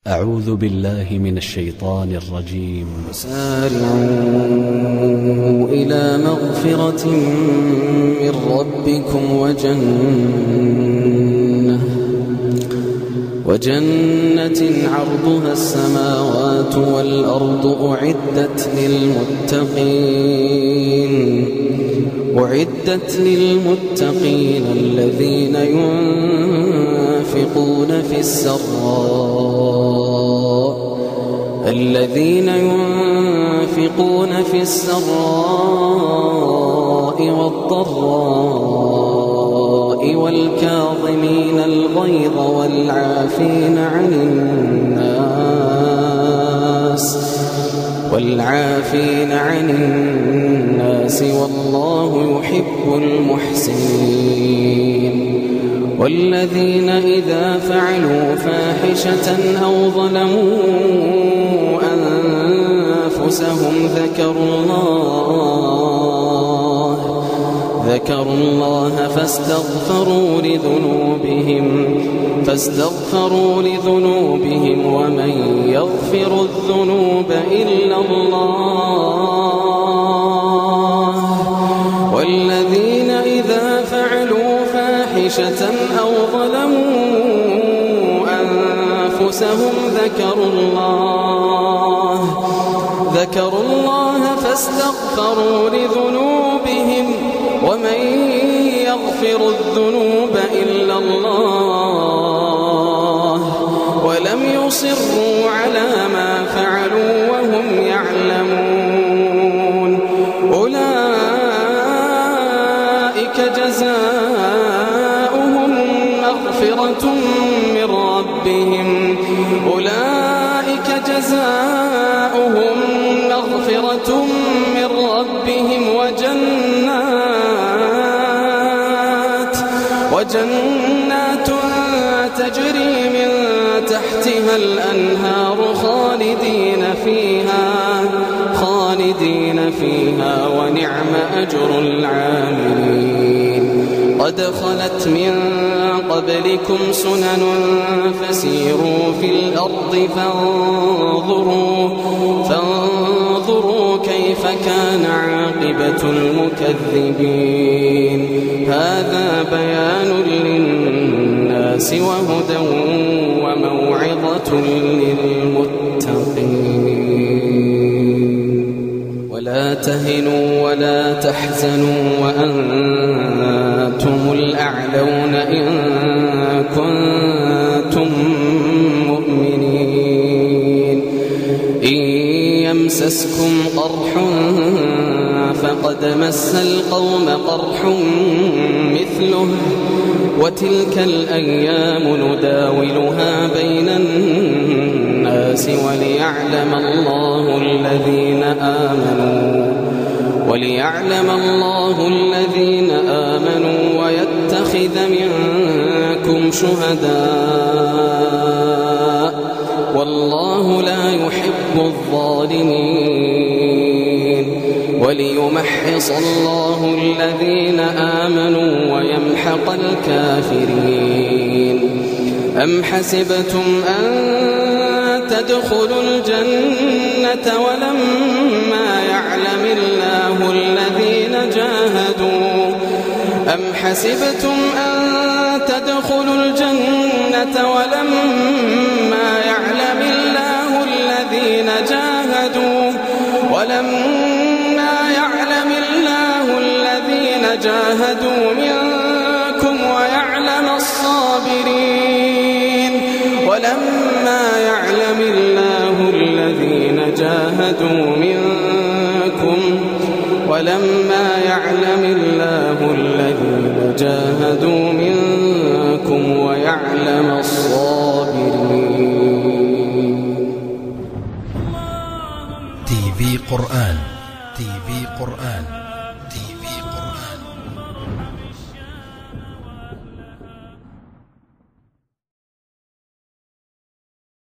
أعوذ بالله من الشيطان الرجيم. سارعوا إلى مغفرة من ربكم وجنة عرضها السماوات والأرض أعدت للمتقين الذين ينفقون في السراء والضراء والكاظمين الغيظ والعافين عن الناس والله يحب المحسنين. والذين إذا فعلوا فاحشة أو ظلموا أنفسهم ذكروا الله فاستغفروا لذنوبهم ومن يغفر الذنوب إلا الله. والذين إذا فعلوا فاحشة أو ظلموا أنفسهم ذكروا الله فاستغفروا لذنوبهم ومن يغفر الذنوب إلا الله ولم يصروا على ما فعلوا وهم يعلمون. أولئك جزاؤهم مغفرة من ربهم وجنات تجري من تحتها الأنهار خالدين فيها ونعم أجر العاملين. قد خلت من قبلكم سنن فسيروا في الأرض فانظروا كيف كان عاقبة المكذبين. هذا بيان للناس وهدى وموعظة للمتقين. ولا تهنوا ولا تحزنوا وأنتم الأعلون إن كنتم مؤمنين. إن يمسسكم قرح فقد مس القوم قرح مثله وتلك الأيام نداولها بين الناس وليعلم الله الذين آمنوا ويتخذ منكم شهداء والله لا يحب الظالمين. وليمحص الله الذين آمنوا ويمحق الكافرين. أم حسبتم أن تدخلوا الجنة ولما يعلم الله الذين جاهدوا منكم ويعلم الصابرين. ولما يعلم الله الذين جاهدوا منكم ويعلم الصابرين. TV قرآن